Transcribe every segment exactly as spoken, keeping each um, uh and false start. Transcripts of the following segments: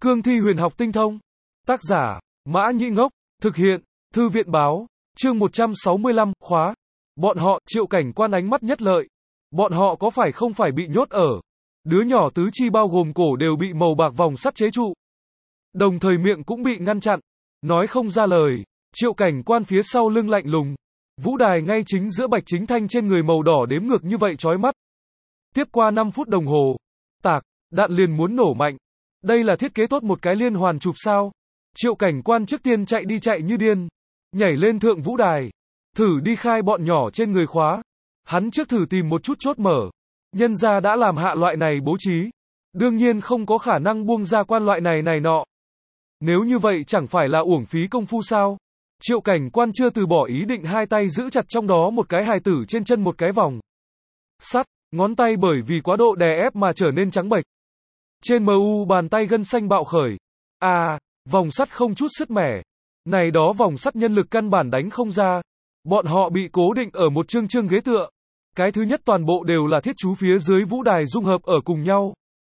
Cương thi huyền học tinh thông. Tác giả, Mã Nhĩ Ngốc. Thực hiện, Thư viện báo. Chương một trăm sáu mươi lăm, khóa. Bọn họ, Triệu Cảnh Quan ánh mắt nhất lợi. Bọn họ có phải không phải bị nhốt ở. Đứa nhỏ tứ chi bao gồm cổ đều bị màu bạc vòng sắt chế trụ. Đồng thời miệng cũng bị ngăn chặn. Nói không ra lời. Triệu Cảnh Quan phía sau lưng lạnh lùng. Vũ đài ngay chính giữa Bạch Chính Thanh trên người màu đỏ đếm ngược như vậy chói mắt. Tiếp qua năm phút đồng hồ. Tạc, đạn liền muốn nổ mạnh. Đây là thiết kế tốt một cái liên hoàn chụp sao? Triệu Cảnh Quan trước tiên chạy đi chạy như điên. Nhảy lên thượng vũ đài. Thử đi khai bọn nhỏ trên người khóa. Hắn trước thử tìm một chút chốt mở. Nhân gia đã làm hạ loại này bố trí. Đương nhiên không có khả năng buông ra quan loại này này nọ. Nếu như vậy chẳng phải là uổng phí công phu sao? Triệu Cảnh Quan chưa từ bỏ ý định hai tay giữ chặt trong đó một cái hài tử trên chân một cái vòng sắt, ngón tay bởi vì quá độ đè ép mà trở nên trắng bệch. Trên mờ u bàn tay gân xanh bạo khởi. À, vòng sắt không chút sứt mẻ. Này đó vòng sắt nhân lực căn bản đánh không ra. Bọn họ bị cố định ở một chương chương ghế tựa. Cái thứ nhất toàn bộ đều là thiết chú phía dưới vũ đài dung hợp ở cùng nhau.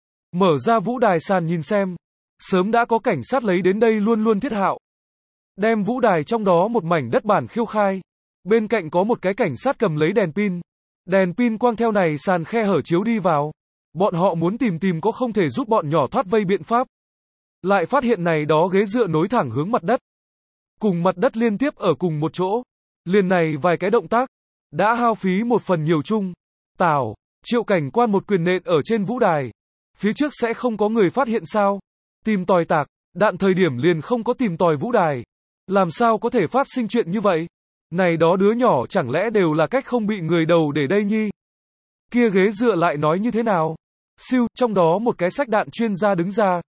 Mở ra vũ đài sàn nhìn xem. Sớm đã có cảnh sát lấy đến đây luôn luôn thiết hạo. Đem vũ đài trong đó một mảnh đất bản khiêu khai. Bên cạnh có một cái cảnh sát cầm lấy đèn pin. Đèn pin quang theo này sàn khe hở chiếu đi vào. Bọn họ muốn tìm tìm có không thể giúp bọn nhỏ thoát vây biện pháp. Lại phát hiện này đó ghế dựa nối thẳng hướng mặt đất. Cùng mặt đất liên tiếp ở cùng một chỗ. Liền này vài cái động tác. Đã hao phí một phần nhiều chung. Tào, Triệu Cảnh Quan một quyền nện ở trên vũ đài. Phía trước sẽ không có người phát hiện sao? Tìm tòi tạc, đạn thời điểm liền không có tìm tòi vũ đài. Làm sao có thể phát sinh chuyện như vậy? Này đó đứa nhỏ chẳng lẽ đều là cách không bị người đầu để đây nhi? Kia ghế dựa lại nói như thế nào? Siêu, trong đó một cái sách đạn chuyên gia đứng ra.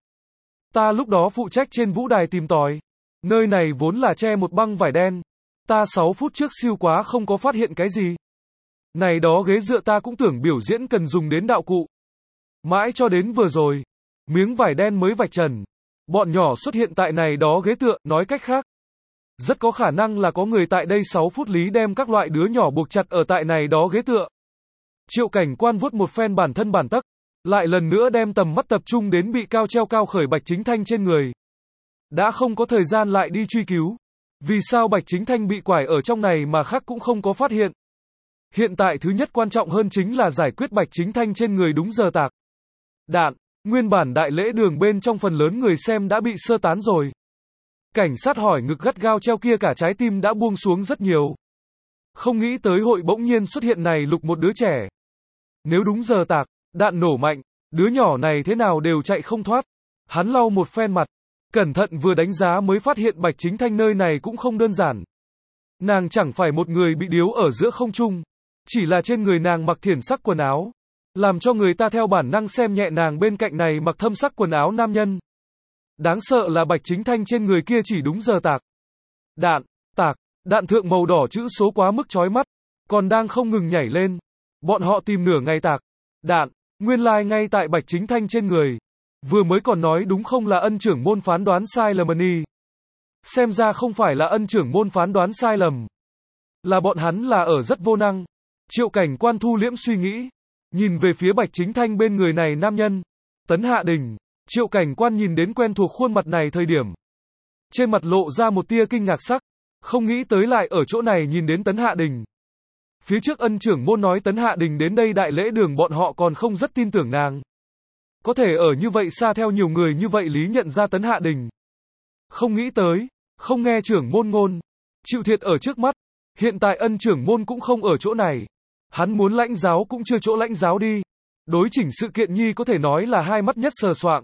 Ta lúc đó phụ trách trên vũ đài tìm tòi. Nơi này vốn là che một băng vải đen. Ta sáu phút trước siêu quá không có phát hiện cái gì. Này đó ghế dựa ta cũng tưởng biểu diễn cần dùng đến đạo cụ. Mãi cho đến vừa rồi. Miếng vải đen mới vạch trần. Bọn nhỏ xuất hiện tại này đó ghế tựa, nói cách khác. Rất có khả năng là có người tại đây sáu phút lý đem các loại đứa nhỏ buộc chặt ở tại này đó ghế tựa. Triệu Cảnh Quan vuốt một phen bản thân bản tắc. Lại lần nữa đem tầm mắt tập trung đến bị cao treo cao khởi Bạch Chính Thanh trên người. Đã không có thời gian lại đi truy cứu. Vì sao Bạch Chính Thanh bị quải ở trong này mà khác cũng không có phát hiện. Hiện tại thứ nhất quan trọng hơn chính là giải quyết Bạch Chính Thanh trên người đúng giờ tạc. Đạn, nguyên bản đại lễ đường bên trong phần lớn người xem đã bị sơ tán rồi. Cảnh sát hỏi ngực gắt gao treo kia cả trái tim đã buông xuống rất nhiều. Không nghĩ tới hội bỗng nhiên xuất hiện này lục một đứa trẻ. Nếu đúng giờ tạc, đạn nổ mạnh, đứa nhỏ này thế nào đều chạy không thoát. Hắn lau một phen mặt. Cẩn thận vừa đánh giá mới phát hiện Bạch Chính Thanh nơi này cũng không đơn giản. Nàng chẳng phải một người bị điếu ở giữa không trung. Chỉ là trên người nàng mặc thiển sắc quần áo. Làm cho người ta theo bản năng xem nhẹ nàng bên cạnh này mặc thâm sắc quần áo nam nhân. Đáng sợ là Bạch Chính Thanh trên người kia chỉ đúng giờ tạc. Đạn, tạc, đạn thượng màu đỏ chữ số quá mức chói mắt. Còn đang không ngừng nhảy lên. Bọn họ tìm nửa ngày tạc. Đạn, nguyên lai like ngay tại Bạch Chính Thanh trên người. Vừa mới còn nói đúng không là ân trưởng môn phán đoán sai lầm đi. Xem ra không phải là ân trưởng môn phán đoán sai lầm. Là bọn hắn là ở rất vô năng. Triệu Cảnh Quan thu liễm suy nghĩ. Nhìn về phía Bạch Chính Thanh bên người này nam nhân. Tấn Hạ Đình. Triệu Cảnh Quan nhìn đến quen thuộc khuôn mặt này thời điểm. Trên mặt lộ ra một tia kinh ngạc sắc. Không nghĩ tới lại ở chỗ này nhìn đến Tấn Hạ Đình. Phía trước ân trưởng môn nói Tấn Hạ Đình đến đây đại lễ đường bọn họ còn không rất tin tưởng nàng. Có thể ở như vậy xa theo nhiều người như vậy lý nhận ra Tấn Hạ Đình. Không nghĩ tới, không nghe trưởng môn ngôn. Chịu thiệt ở trước mắt. Hiện tại ân trưởng môn cũng không ở chỗ này. Hắn muốn lãnh giáo cũng chưa chỗ lãnh giáo đi. Đối chỉnh sự kiện nhi có thể nói là hai mắt nhất sờ soạng.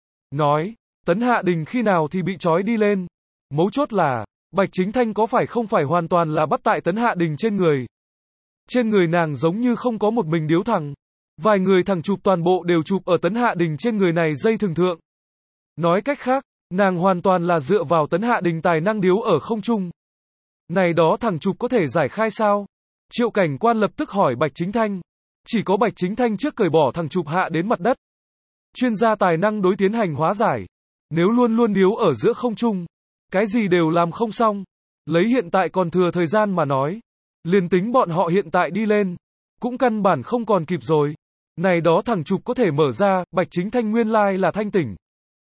Nói, Tấn Hạ Đình khi nào thì bị trói đi lên. Mấu chốt là, Bạch Chính Thanh có phải không phải hoàn toàn là bắt tại Tấn Hạ Đình trên người. Trên người nàng giống như không có một mình điếu thằng. Vài người thằng chụp toàn bộ đều chụp ở Tấn Hạ Đình trên người này dây thường thượng. Nói cách khác, nàng hoàn toàn là dựa vào Tấn Hạ Đình tài năng điếu ở không trung. Này đó thằng chụp có thể giải khai sao? Triệu Cảnh Quan lập tức hỏi Bạch Chính Thanh. Chỉ có Bạch Chính Thanh trước cởi bỏ thằng chụp hạ đến mặt đất. Chuyên gia tài năng đối tiến hành hóa giải. Nếu luôn luôn điếu ở giữa không trung, cái gì đều làm không xong. Lấy hiện tại còn thừa thời gian mà nói. Liền tính bọn họ hiện tại đi lên. Cũng căn bản không còn kịp rồi. Này đó thằng chụp có thể mở ra, Bạch Chính Thanh nguyên lai là thanh tỉnh.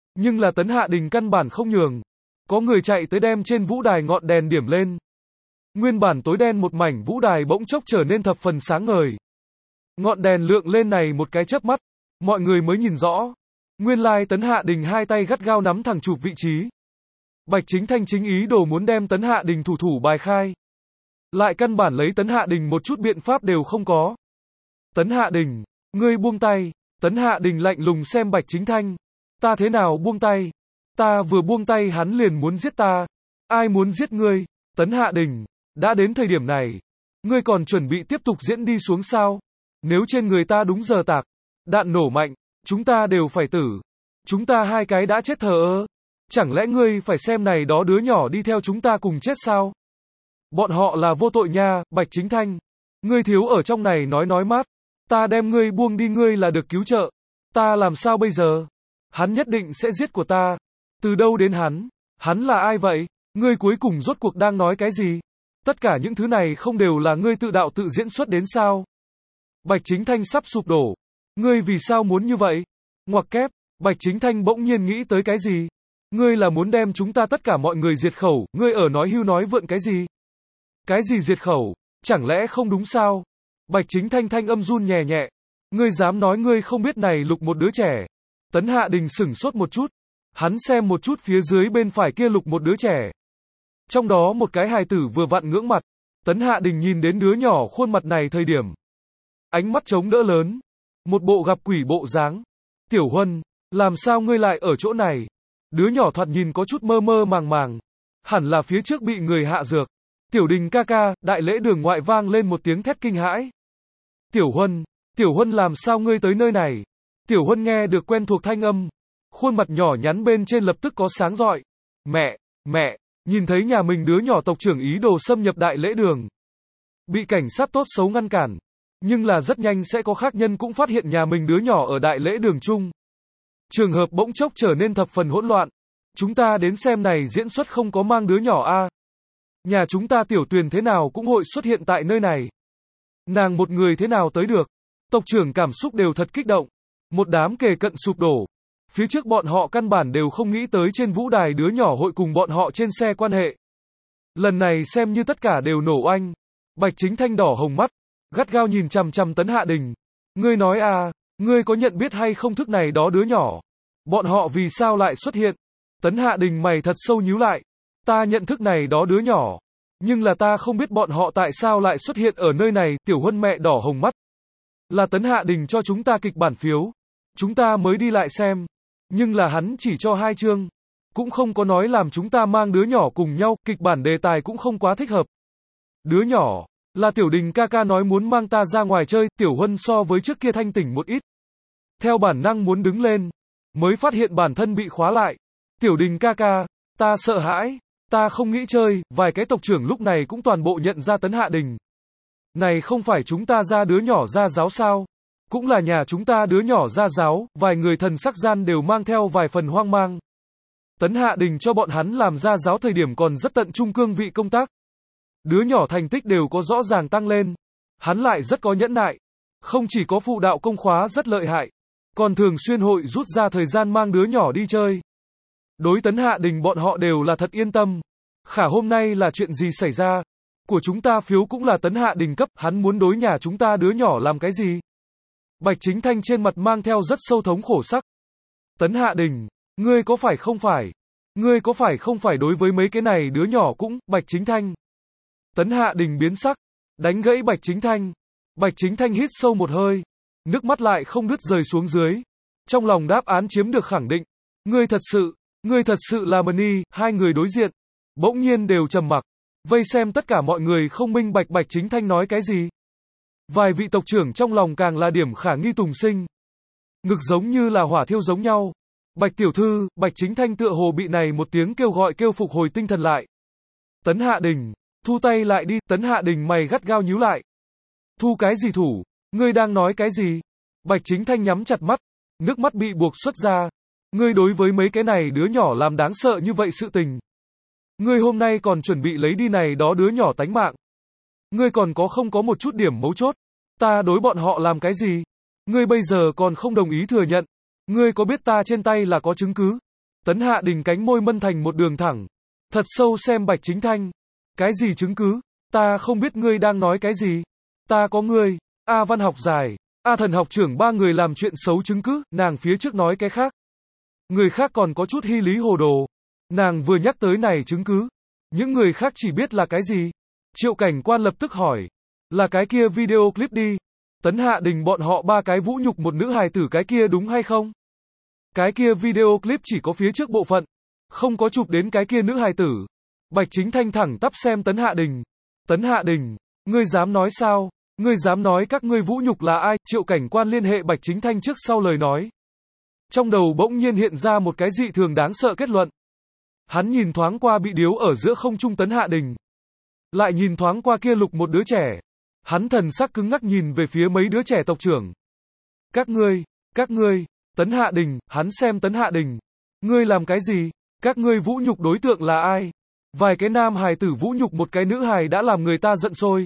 Nhưng là Tấn Hạ Đình căn bản không nhường. Có người chạy tới đem trên vũ đài ngọn đèn điểm lên. Nguyên bản tối đen một mảnh vũ đài bỗng chốc trở nên thập phần sáng ngời. Ngọn đèn lượng lên này một cái chớp mắt, mọi người mới nhìn rõ. Nguyên lai Tấn Hạ Đình hai tay gắt gao nắm thẳng chụp vị trí. Bạch Chính Thanh chính ý đồ muốn đem Tấn Hạ Đình thủ thủ bài khai. Lại căn bản lấy Tấn Hạ Đình một chút biện pháp đều không có. Tấn Hạ Đình, ngươi buông tay. Tấn Hạ Đình lạnh lùng xem Bạch Chính Thanh. Ta thế nào buông tay? Ta vừa buông tay hắn liền muốn giết ta. Ai muốn giết ngươi? Tấn Hạ Đình, đã đến thời điểm này. Ngươi còn chuẩn bị tiếp tục diễn đi xuống sao? Nếu trên người ta đúng giờ tạc, đạn nổ mạnh, chúng ta đều phải tử. Chúng ta hai cái đã chết thờ ơ. Chẳng lẽ ngươi phải xem này đó đứa nhỏ đi theo chúng ta cùng chết sao? Bọn họ là vô tội nha, Bạch Chính Thanh. Ngươi thiếu ở trong này nói nói mát. Ta đem ngươi buông đi ngươi là được cứu trợ. Ta làm sao bây giờ? Hắn nhất định sẽ giết của ta. Từ đâu đến hắn? Hắn là ai vậy? Ngươi cuối cùng rốt cuộc đang nói cái gì? Tất cả những thứ này không đều là ngươi tự đạo tự diễn xuất đến sao? Bạch Chính Thanh sắp sụp đổ. Ngươi vì sao muốn như vậy? Ngoặc kép, Bạch Chính Thanh bỗng nhiên nghĩ tới cái gì? Ngươi là muốn đem chúng ta tất cả mọi người diệt khẩu, ngươi ở nói hưu nói vượn cái gì? Cái gì diệt khẩu? Chẳng lẽ không đúng sao? Bạch Chính Thanh thanh âm run nhẹ nhẹ. Ngươi dám nói ngươi không biết này lục một đứa trẻ? Tấn Hạ Đình sửng sốt một chút. Hắn xem một chút phía dưới bên phải kia lục một đứa trẻ. Trong đó một cái hài tử vừa vặn ngưỡng mặt. Tấn Hạ Đình nhìn đến đứa nhỏ khuôn mặt này thời điểm. Ánh mắt trống đỡ lớn. Một bộ gặp quỷ bộ dáng. Tiểu Huân, làm sao ngươi lại ở chỗ này? Đứa nhỏ thoạt nhìn có chút mơ mơ màng màng. Hẳn là phía trước bị người hạ dược. Tiểu Đình ca ca, đại lễ đường ngoại vang lên một tiếng thét kinh hãi. Tiểu Huân, Tiểu Huân làm sao ngươi tới nơi này? Tiểu Huân nghe được quen thuộc thanh âm. Khuôn mặt nhỏ nhắn bên trên lập tức có sáng rọi. Mẹ, mẹ, nhìn thấy nhà mình đứa nhỏ tộc trưởng ý đồ xâm nhập đại lễ đường. Bị cảnh sát tốt xấu ngăn cản. Nhưng là rất nhanh sẽ có khác nhân cũng phát hiện nhà mình đứa nhỏ ở đại lễ đường chung. Trường hợp bỗng chốc trở nên thập phần hỗn loạn. Chúng ta đến xem này diễn xuất không có mang đứa nhỏ a. À. Nhà chúng ta Tiểu Tuyền thế nào cũng hội xuất hiện tại nơi này. Nàng một người thế nào tới được? Tộc trưởng cảm xúc đều thật kích động. Một đám kề cận sụp đổ. Phía trước bọn họ căn bản đều không nghĩ tới trên vũ đài đứa nhỏ hội cùng bọn họ trên xe quan hệ. Lần này xem như tất cả đều nổ oanh. Bạch Chính Thanh đỏ hồng mắt. Gắt gao nhìn chằm chằm Tấn Hạ Đình. Ngươi nói à, ngươi có nhận biết hay không thức này đó đứa nhỏ? Bọn họ vì sao lại xuất hiện? Tấn Hạ Đình mày thật sâu nhíu lại. Ta nhận thức này đó đứa nhỏ. Nhưng là ta không biết bọn họ tại sao lại xuất hiện ở nơi này. Tiểu Huân mẹ đỏ hồng mắt. Là Tấn Hạ Đình cho chúng ta kịch bản phiếu. Chúng ta mới đi lại xem. Nhưng là hắn chỉ cho hai chương. Cũng không có nói làm chúng ta mang đứa nhỏ cùng nhau. Kịch bản đề tài cũng không quá thích hợp. Đứa nhỏ. Là Tiểu Đình ca ca nói muốn mang ta ra ngoài chơi. Tiểu Huân so với trước kia thanh tỉnh một ít. Theo bản năng muốn đứng lên. Mới phát hiện bản thân bị khóa lại. Tiểu Đình ca ca. Ta sợ hãi. Ta không nghĩ chơi. Vài cái tộc trưởng lúc này cũng toàn bộ nhận ra Tấn Hạ Đình. Này không phải chúng ta ra đứa nhỏ ra giáo sao? Cũng là nhà chúng ta đứa nhỏ ra giáo. Vài người thần sắc gian đều mang theo vài phần hoang mang. Tấn Hạ Đình cho bọn hắn làm ra giáo thời điểm còn rất tận trung cương vị công tác. Đứa nhỏ thành tích đều có rõ ràng tăng lên. Hắn lại rất có nhẫn nại. Không chỉ có phụ đạo công khóa rất lợi hại. Còn thường xuyên hội rút ra thời gian mang đứa nhỏ đi chơi. Đối Tấn Hạ Đình bọn họ đều là thật yên tâm. Khả hôm nay là chuyện gì xảy ra? Của chúng ta phiếu cũng là Tấn Hạ Đình cấp. Hắn muốn đối nhà chúng ta đứa nhỏ làm cái gì? Bạch Chính Thanh trên mặt mang theo rất sâu thống khổ sắc. Tấn Hạ Đình, ngươi có phải không phải? Ngươi có phải không phải đối với mấy cái này đứa nhỏ cũng, Bạch Chính Thanh? Tấn Hạ Đình biến sắc, đánh gãy Bạch Chính Thanh. Bạch Chính Thanh hít sâu một hơi, nước mắt lại không đứt rơi xuống dưới. Trong lòng đáp án chiếm được khẳng định. Ngươi thật sự, ngươi thật sự là Mani. Hai người đối diện, bỗng nhiên đều trầm mặc, vây xem tất cả mọi người không minh bạch Bạch Chính Thanh nói cái gì. Vài vị tộc trưởng trong lòng càng là điểm khả nghi tùng sinh. Ngực giống như là hỏa thiêu giống nhau. Bạch tiểu thư, Bạch Chính Thanh tựa hồ bị này một tiếng kêu gọi kêu phục hồi tinh thần lại. Tấn Hạ Đình, thu tay lại đi. Tấn Hạ Đình mày gắt gao nhíu lại. Thu cái gì thủ? Ngươi đang nói cái gì? Bạch Chính Thanh nhắm chặt mắt, nước mắt bị buộc xuất ra. Ngươi đối với mấy cái này đứa nhỏ làm đáng sợ như vậy sự tình. Ngươi hôm nay còn chuẩn bị lấy đi này đó đứa nhỏ tánh mạng. Ngươi còn có không có một chút điểm mấu chốt. Ta đối bọn họ làm cái gì? Ngươi bây giờ còn không đồng ý thừa nhận. Ngươi có biết ta trên tay là có chứng cứ? Tấn Hạ Đình cánh môi mân thành một đường thẳng. Thật sâu xem Bạch Chính Thanh. Cái gì chứng cứ? Ta không biết ngươi đang nói cái gì. Ta có ngươi. A văn học giải. A thần học trưởng ba người làm chuyện xấu chứng cứ, nàng phía trước nói cái khác. Người khác còn có chút hy lý hồ đồ. Nàng vừa nhắc tới này chứng cứ. Những người khác chỉ biết là cái gì. Triệu cảnh quan lập tức hỏi. Là cái kia video clip đi. Tấn Hạ Đình bọn họ ba cái vũ nhục một nữ hài tử cái kia đúng hay không? Cái kia video clip chỉ có phía trước bộ phận. Không có chụp đến cái kia nữ hài tử. Bạch Chính Thanh thẳng tắp xem Tấn Hạ Đình. Tấn Hạ Đình, ngươi dám nói sao? Ngươi dám nói các ngươi vũ nhục là ai? Triệu cảnh quan liên hệ Bạch Chính Thanh trước sau lời nói. Trong đầu bỗng nhiên hiện ra một cái dị thường đáng sợ kết luận. Hắn nhìn thoáng qua bị điếu ở giữa không trung Tấn Hạ Đình. Lại nhìn thoáng qua kia lục một đứa trẻ. Hắn thần sắc cứng ngắc nhìn về phía mấy đứa trẻ tộc trưởng. Các ngươi, các ngươi, Tấn Hạ Đình, hắn xem Tấn Hạ Đình. Ngươi làm cái gì? Các ngươi vũ nhục đối tượng là ai? Vài cái nam hài tử vũ nhục một cái nữ hài đã làm người ta giận sôi.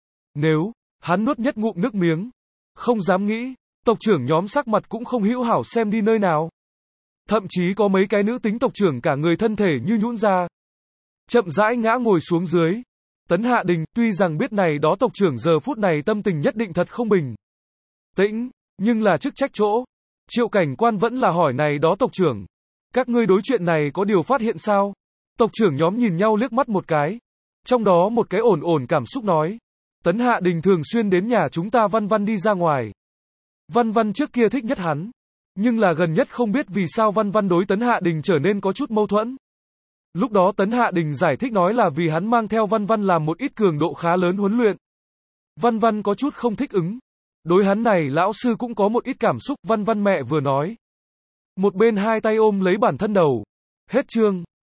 Nếu, hắn nuốt nhất ngụm nước miếng. Không dám nghĩ, tộc trưởng nhóm sắc mặt cũng không hữu hảo xem đi nơi nào. Thậm chí có mấy cái nữ tính tộc trưởng cả người thân thể như nhũn ra. Chậm rãi ngã ngồi xuống dưới. Tấn Hạ Đình, tuy rằng biết này đó tộc trưởng giờ phút này tâm tình nhất định thật không bình tĩnh, nhưng là chức trách chỗ. Triệu cảnh quan vẫn là hỏi này đó tộc trưởng. Các ngươi đối chuyện này có điều phát hiện sao? Tộc trưởng nhóm nhìn nhau liếc mắt một cái. Trong đó một cái ổn ổn cảm xúc nói. Tấn Hạ Đình thường xuyên đến nhà chúng ta Văn Văn đi ra ngoài. Văn Văn trước kia thích nhất hắn. Nhưng là gần nhất không biết vì sao Văn Văn đối Tấn Hạ Đình trở nên có chút mâu thuẫn. Lúc đó Tấn Hạ Đình giải thích nói là vì hắn mang theo Văn Văn làm một ít cường độ khá lớn huấn luyện. Văn Văn có chút không thích ứng. Đối hắn này lão sư cũng có một ít cảm xúc, Văn Văn mẹ vừa nói. Một bên hai tay ôm lấy bản thân đầu. Hết chương.